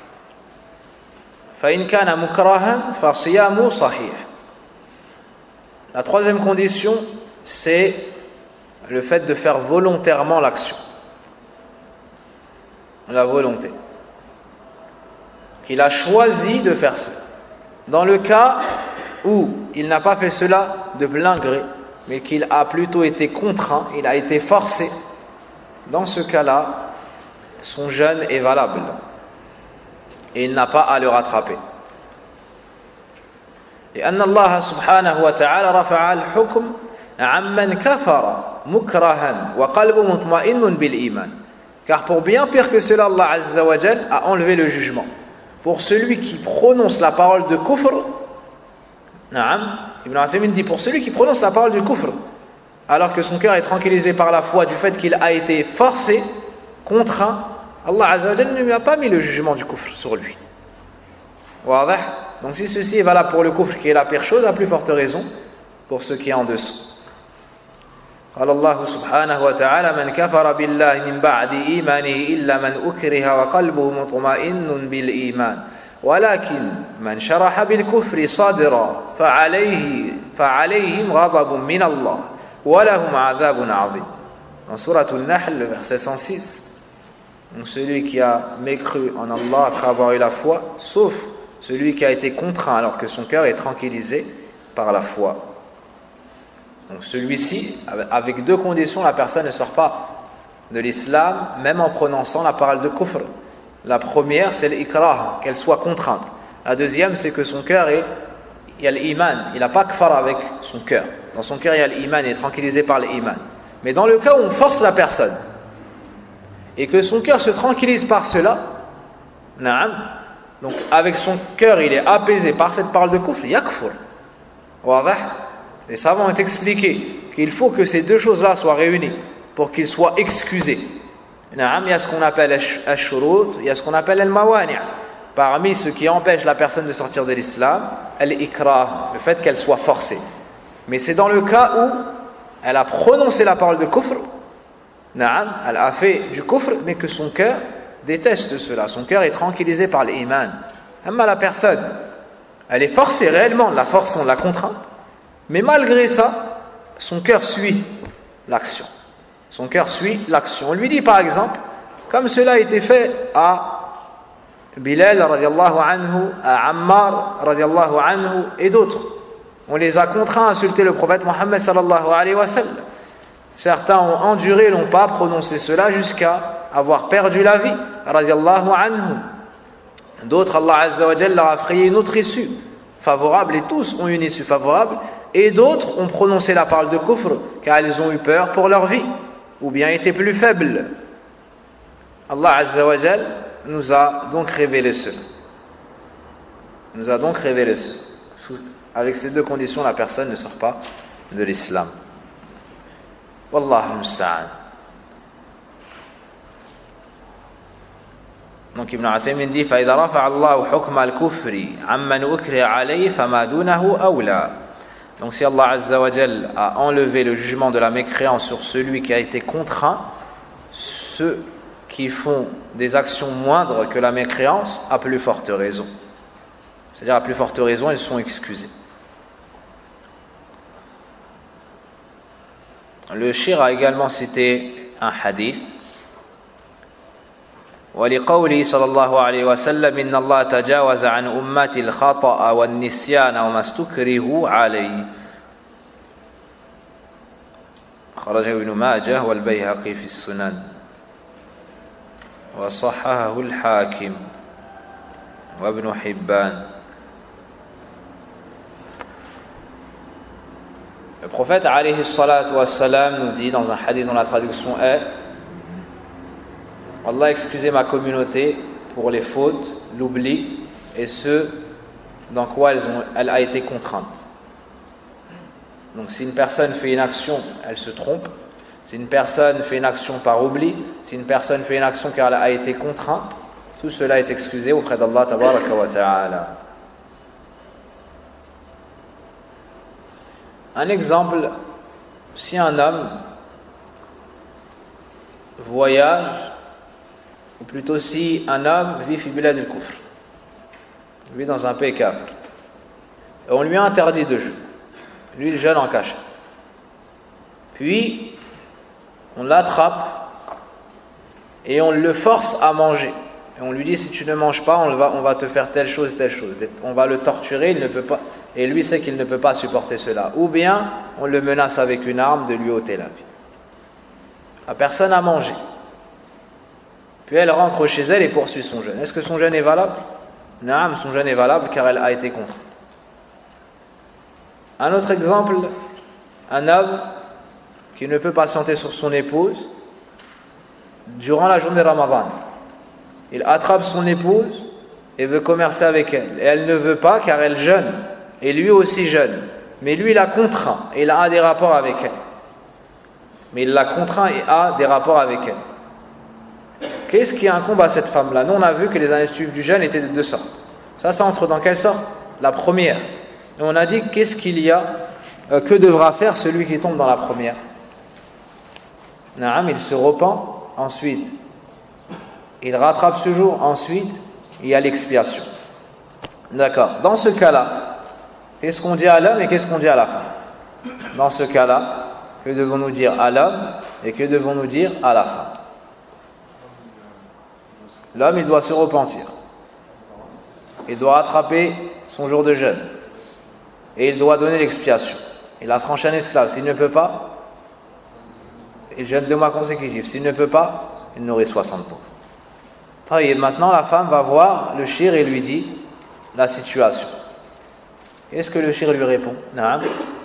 فإن كان مكرها فصيامه صحيح. La troisième condition, c'est le fait de faire volontairement l'action. La volonté. Qu'il a choisi de faire cela. Dans le cas où il n'a pas fait cela de plein gré, mais qu'il a plutôt été contraint, il a été forcé, dans ce cas-là, son jeûne est valable. Et il n'a pas à le rattraper. لأن الله سبحانه وتعالى رفع الحكم عمن كفر مكرها وقلبه مطمئن بالإيمان. Car pour bien pire que cela, Allah Azza wa Jal a enlevé le jugement. Pour celui qui prononce la parole de kufr, Naam, Ibn Uthaymin dit pour celui qui prononce la parole du kufr, alors que son cœur est tranquillisé par la foi du fait qu'il a été forcé, contraint, Allah Azza wa Jal ne lui a pas mis le jugement du kufr sur lui. Wadah. Donc si ceci est valable pour le kufr qui est la pire chose, à plus forte raison pour ce qui est en dessous. قال الله سبحانه وتعالى من كفر بالله من بعد إيمانه إلا من أكره وقلبه مطمئن بالإيمان ولكن من شرح بالكفر صدرا فعليه فعليهم غضب من الله ولهم عذاب عظيم. Dans Sourate An-Nahl, le verset cent six. Donc celui qui a mécru en Allah après avoir eu la foi, sauf celui qui a été contraint alors que son cœur est tranquillisé par la foi. Donc celui-ci, avec deux conditions, la personne ne sort pas de l'islam, même en prononçant la parole de kufr. La première, c'est l'ikrah, qu'elle soit contrainte. La deuxième, c'est que son cœur est, il y a l'iman, il n'a pas kfar avec son cœur. Dans son cœur, il y a l'iman, il est tranquillisé par l'iman. Mais dans le cas où on force la personne, et que son cœur se tranquillise par cela, na'am, donc avec son cœur, il est apaisé par cette parole de kufr, yakfur. Wadah. Les savants ont expliqué qu'il faut que ces deux choses-là soient réunies pour qu'il soit excusé. Na'am, il y a ce qu'on appelle ash-shurut, il y a ce qu'on appelle al-mawani'. Parmi ce qui empêche la personne de sortir de l'islam, al-ikrah, le fait qu'elle soit forcée. Mais c'est dans le cas où elle a prononcé la parole de kufr, na'am, elle a fait du kufr, mais que son cœur déteste cela. Son cœur est tranquillisé par l'iman. Même la personne, elle est forcée réellement, la force, on la contraint, mais malgré ça, son cœur suit l'action. Son cœur suit l'action. On lui dit par exemple, comme cela a été fait à Bilal radiallahu anhu, à Ammar radiallahu anhu et d'autres. On les a contraints à insulter le prophète Mohammed sallallahu alayhi wa sallam. Certains ont enduré, n'ont pas prononcé cela jusqu'à avoir perdu la vie radiallahu anhu. D'autres, Allah azza wa jalla leur a frayé une autre issue favorable et tous ont une issue favorable. Et d'autres ont prononcé la parole de kufr car ils ont eu peur pour leur vie ou bien étaient plus faibles. Allah azza wa jalla nous a donc révélé cela. Nous a donc révélé cela. Avec ces deux conditions, la personne ne sort pas de l'islam. Wallahu musta'an. Donc Ibn Uthaymin dit فإذا رفع الله حكم الكفر عمن أكره عليه فما دونه أولى. Donc si Allah Azza wa Jal a enlevé le jugement de la mécréance sur celui qui a été contraint, ceux qui font des actions moindres que la mécréance, à plus forte raison. C'est-à-dire à plus forte raison, ils sont excusés. Le Shir a également cité un hadith. ولقوله صلى الله عليه وسلم إن الله تجاوز عن أمتي الخطأ والنسيان وما استكرهوا عليه خرجه ابن ماجه والبيهقي في السنن وصححه الحاكم وابن حبان. Le prophète alayhi salatu wassalam nous dit dans un hadith dont la traduction est Allah a excusé ma communauté pour les fautes, l'oubli et ce dans quoi elles ont, elle a été contrainte. Donc si une personne fait une action, elle se trompe. Si une personne fait une action par oubli, si une personne fait une action car elle a été contrainte, tout cela est excusé auprès d'Allah tabaraka wa ta'ala. Un exemple, si un homme voyage, ou plutôt si un homme vit fi bilad al-kufr, vit dans un pays kafir, et on lui a interdit de jeûner, lui il jeûne en cachette, puis on l'attrape et on le force à manger, et on lui dit si tu ne manges pas on va, on va te faire telle chose, telle chose, on va le torturer, il ne peut pas, et lui sait qu'il ne peut pas supporter cela, ou bien on le menace avec une arme de lui ôter la vie. La personne a mangé, puis elle rentre chez elle et poursuit son jeûne. Est-ce que son jeûne est valable? Non, son jeûne est valable car elle a été contrainte. Un autre exemple, un homme qui ne peut patienter sur son épouse durant la journée Ramadan. Il attrape son épouse et veut commercer avec elle. Et elle ne veut pas car elle jeûne. Et lui aussi jeûne. Mais lui, il la contraint et il a des rapports avec elle. Mais il la contraint et a des rapports avec elle. Qu'est-ce qui incombe à cette femme-là? Nous, on a vu que les instituts du jeûne étaient de deux sortes. Ça, ça entre dans quelle sorte? La première. Et on a dit, qu'est-ce qu'il y a, euh, que devra faire celui qui tombe dans la première? Naam, il se repent, ensuite, il rattrape ce jour, ensuite, il y a l'expiation. D'accord. Dans ce cas-là, qu'est-ce qu'on dit à l'homme et qu'est-ce qu'on dit à la femme? Dans ce cas-là, que devons-nous dire à l'homme et que devons-nous dire à la femme? L'homme, il doit se repentir. Il doit rattraper son jour de jeûne. Et il doit donner l'expiation. Il a franchi un esclave. S'il ne peut pas, il jeûne deux mois consécutifs. S'il ne peut pas, il nourrit soixante pauvres. Et maintenant, la femme va voir le shir et lui dit la situation. Qu'est-ce que le shir lui répond? Naam.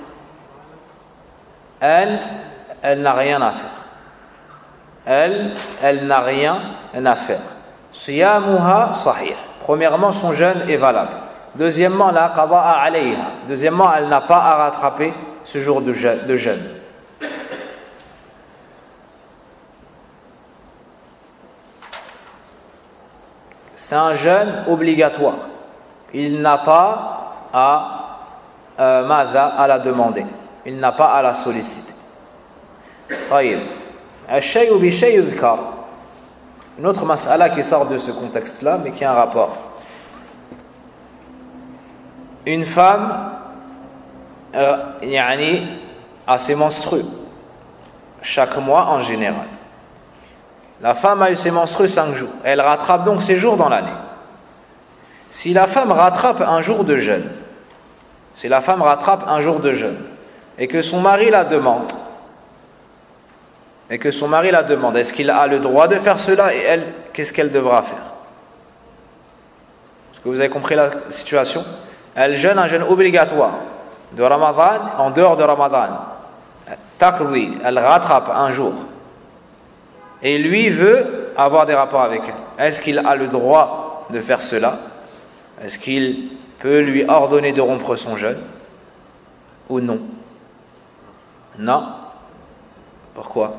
Elle, elle n'a rien à faire. Elle, elle n'a rien à faire. Siyamuha sahih. Premièrement, son jeûne est valable. Deuxièmement, la qada'a alayha. Deuxièmement, elle n'a pas à rattraper ce jour de jeûne. C'est un jeûne obligatoire. Il n'a pas à euh, mada, à la demander. Il n'a pas à la solliciter. طيب. الشيء بشيء يذكر. Une autre mas'ala qui sort de ce contexte-là, mais qui a un rapport. Une femme euh, yani, a ses menstrues chaque mois en général. La femme a eu ses menstrues cinq jours. Elle rattrape donc ses jours dans l'année. Si la femme rattrape un jour de jeûne, si la femme rattrape un jour de jeûne, et que son mari la demande, et que son mari la demande, est-ce qu'il a le droit de faire cela, et elle, qu'est-ce qu'elle devra faire? Est-ce que vous avez compris la situation? Elle jeûne un jeûne obligatoire de Ramadan, en dehors de Ramadan. Taqdi, elle rattrape un jour. Et lui veut avoir des rapports avec elle. Est-ce qu'il a le droit de faire cela? Est-ce qu'il peut lui ordonner de rompre son jeûne? Ou non? Non. Pourquoi?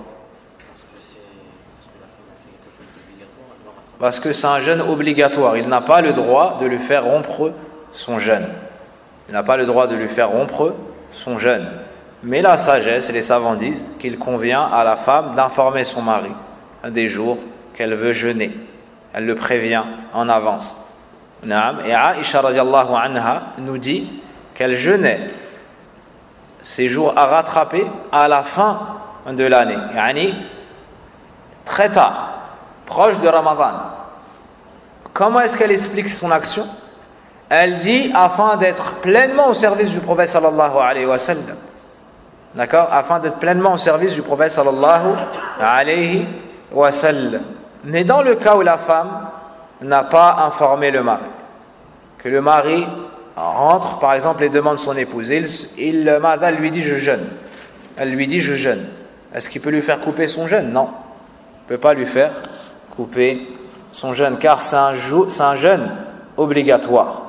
Parce que c'est un jeûne obligatoire. Il n'a pas le droit de lui faire rompre son jeûne. Il n'a pas le droit de lui faire rompre son jeûne. Mais la sagesse et les savants disent qu'il convient à la femme d'informer son mari des jours qu'elle veut jeûner. Elle le prévient en avance. Et Aïcha radiallahu anha nous dit qu'elle jeûnait ces jours à rattraper à la fin de l'année. Yani très tard, proche de Ramadan. Comment est-ce qu'elle explique son action? Elle dit afin d'être pleinement au service du prophète sallallahu alayhi wa sallam. D'accord? Afin d'être pleinement au service du prophète sallallahu alayhi wa sallam. Mais dans le cas où la femme n'a pas informé le mari, que le mari rentre par exemple et demande son épouse, il, il madame lui dit je jeûne. Elle lui dit je jeûne. Est-ce qu'il peut lui faire couper son jeûne? Non. Il ne peut pas lui faire couper son jeûne car c'est un, jou- c'est un jeûne obligatoire.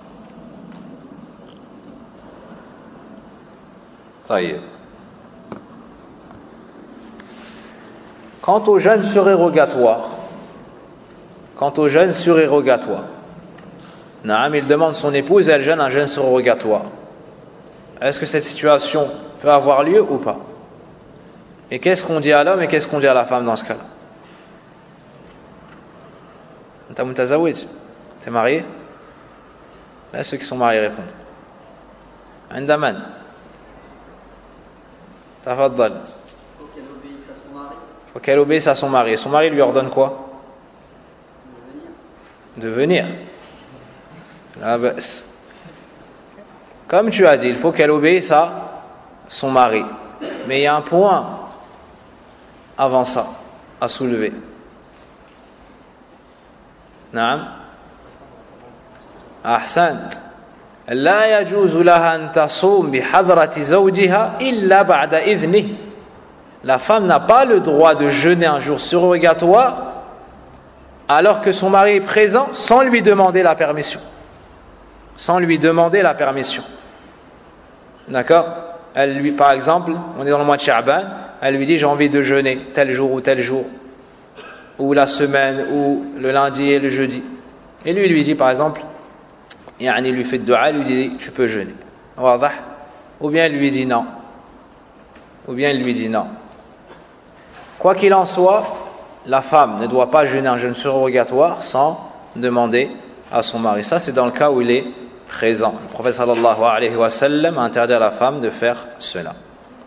Ça y est. Quant au jeûne surérogatoire, quant au jeûne surérogatoire, Naam, il demande son épouse et elle jeûne un jeûne surérogatoire. Est-ce que cette situation peut avoir lieu ou pas? Et qu'est-ce qu'on dit à l'homme et qu'est-ce qu'on dit à la femme dans ce cas-là? T'as mutazawij? T'es marié? Là, ceux qui sont mariés répondent. Indaman. Tafaddal. Faut qu'elle obéisse à son mari. Faut qu'elle obéisse à son mari. Son mari lui ordonne quoi? De venir. Ah ben, comme tu as dit, il faut qu'elle obéisse à son mari. Mais il y a un point avant ça à soulever. Naam. Ahsant. لا يجوز لها أن تصوم بحضرة زوجها إلا بعد إذنه. La femme n'a pas le droit de jeûner un jour surérogatoire alors que son mari est présent sans lui demander la permission. Sans lui demander la permission. D'accord? Elle lui, par exemple, on est dans le mois de Sha'ban, elle lui dit j'ai envie de jeûner tel jour ou tel jour, ou la semaine, ou le lundi et le jeudi. Et lui, il lui dit par exemple, il lui fait de dua, il lui dit tu peux jeûner. Ou bien il lui dit non. Ou bien il lui dit non. Quoi qu'il en soit, la femme ne doit pas jeûner un jeûne surérogatoire sans demander à son mari. Ça, c'est dans le cas où il est présent. Le prophète sallallahu alayhi wa sallam a interdit à la femme de faire cela.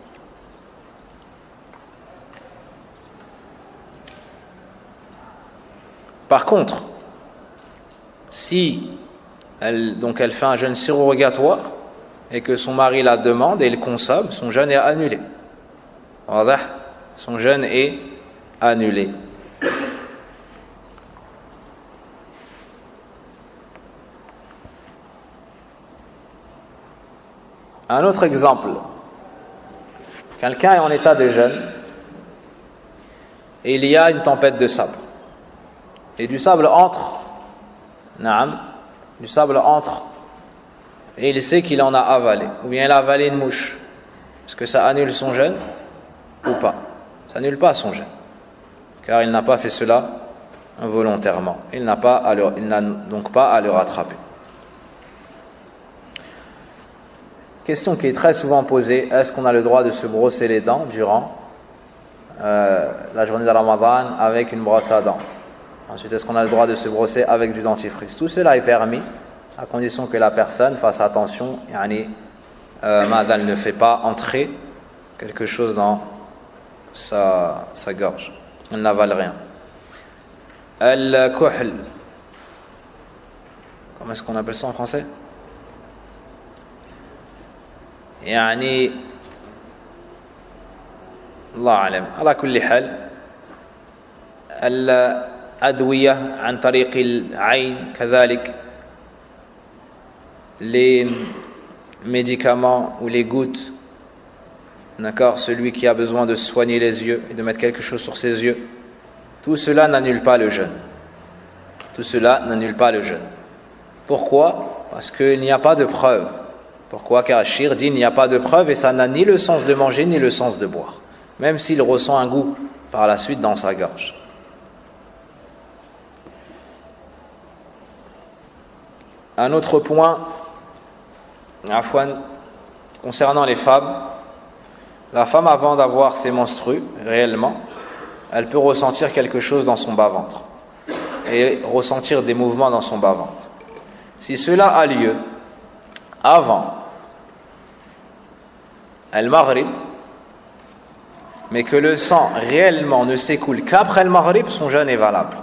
Par contre, si elle, donc elle fait un jeûne surérogatoire, et que son mari la demande et il consomme, son jeûne est annulé. Son jeûne est annulé. Un autre exemple. Quelqu'un est en état de jeûne et il y a une tempête de sable. Et du sable entre, naam, du sable entre et il sait qu'il en a avalé, ou bien il a avalé une mouche. Est-ce que ça annule son jeûne ou pas? Ça annule pas son jeûne, car il n'a pas fait cela volontairement. Il n'a pas à le, il n'a donc pas à le rattraper. Question qui est très souvent posée, est-ce qu'on a le droit de se brosser les dents durant euh, la journée de Ramadan avec une brosse à dents? Ensuite, est-ce qu'on a le droit de se brosser avec du dentifrice? Tout cela est permis, à condition que la personne fasse attention, yani, euh, elle ne fait pas entrer quelque chose dans sa, sa gorge. Elle n'avale rien. Al-kuhl. Comment est-ce qu'on appelle ça en français? يعني الله أعلم. على كل حال الأدوية عن طريق العين كذلك, les médicaments ou les gouttes, d'accord, celui qui a besoin de soigner les yeux et de mettre quelque chose sur ses yeux, tout cela n'annule pas le jeûne. Tout cela n'annule pas le jeûne. Pourquoi? Parce qu'il n'y a pas de preuve. Pourquoi? Car Shir dit il n'y a pas de preuve et ça n'a ni le sens de manger ni le sens de boire, même s'il ressent un goût par la suite dans sa gorge. Un autre point, concernant les femmes, la femme avant d'avoir ses menstrues, réellement, elle peut ressentir quelque chose dans son bas-ventre et ressentir des mouvements dans son bas-ventre. Si cela a lieu avant al-Maghrib, mais que le sang réellement ne s'écoule qu'après le Maghrib, son jeûne est valable.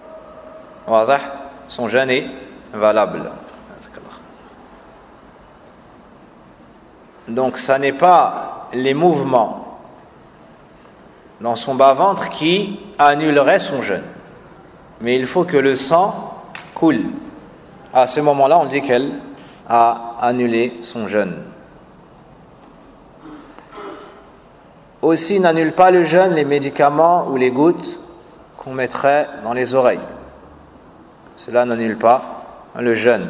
Son jeûne est valable. Donc ça n'est pas les mouvements dans son bas-ventre qui annuleraient son jeûne, mais il faut que le sang coule. À ce moment-là, on dit qu'elle a annulé son jeûne. Aussi n'annule pas le jeûne les médicaments ou les gouttes qu'on mettrait dans les oreilles. Cela n'annule pas le jeûne.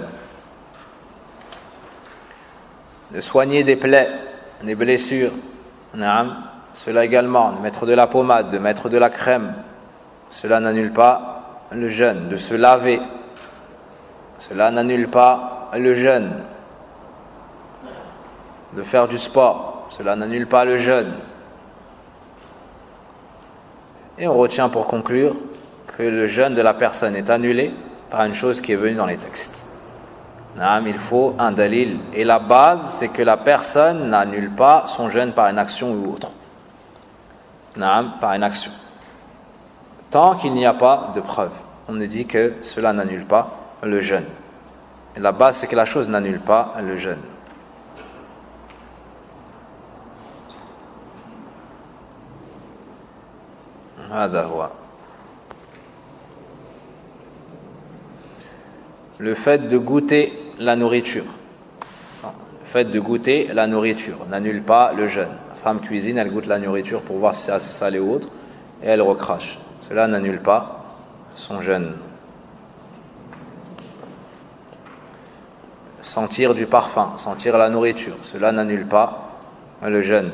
De soigner des plaies, des blessures, cela également. De mettre de la pommade, de mettre de la crème, cela n'annule pas le jeûne. De se laver, cela n'annule pas le jeûne. De faire du sport, cela n'annule pas le jeûne. Et on retient pour conclure que le jeûne de la personne est annulé par une chose qui est venue dans les textes. Il faut un dalil. Et la base, c'est que la personne n'annule pas son jeûne par une action ou autre. Par une action. Tant qu'il n'y a pas de preuve, on ne dit que cela n'annule pas le jeûne. Et la base, c'est que la chose n'annule pas le jeûne. Le fait de goûter la nourriture. Le fait de goûter la nourriture n'annule pas le jeûne. La femme cuisine, elle goûte la nourriture pour voir si c'est assez salé ou autre, et elle recrache. Cela n'annule pas son jeûne. Sentir du parfum, sentir la nourriture, cela n'annule pas le jeûne.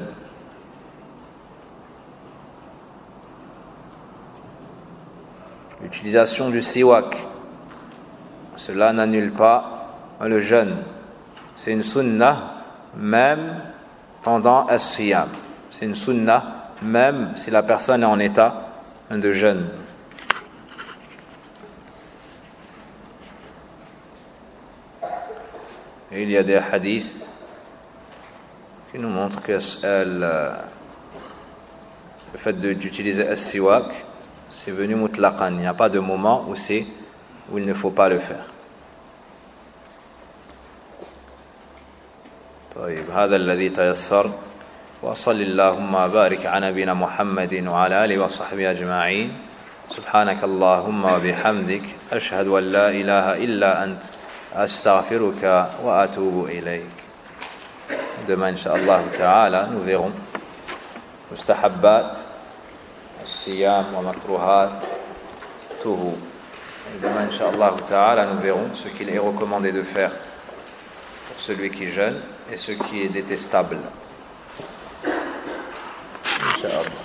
L'utilisation du siwak, cela n'annule pas le jeûne. C'est une sunnah même pendant as-siyam. C'est une sunnah même si la personne est en état de jeûne. Et il y a des hadiths qui nous montrent que le fait d'utiliser as-siwak, c'est venu mutlaqan. Il n'y a pas de moment où c'est où il ne faut pas le faire. طيب هذا الذي تيسر وصل اللهم بارك على نبينا محمد وعلى آله وصحبه أجمعين سبحانك اللهم وبحمدك أشهد أن لا إله إلا أنت أستغفرك وأتوب إليك. Demain, Inch'Allah Ta'ala, nous verrons Mustahabbat, Siyam wa Makruhat, Tuhu. Demain, Inch'Allah Ta'ala, nous verrons ce qu'il est recommandé de faire pour celui qui jeûne et ce qui est détestable. Inch'Allah.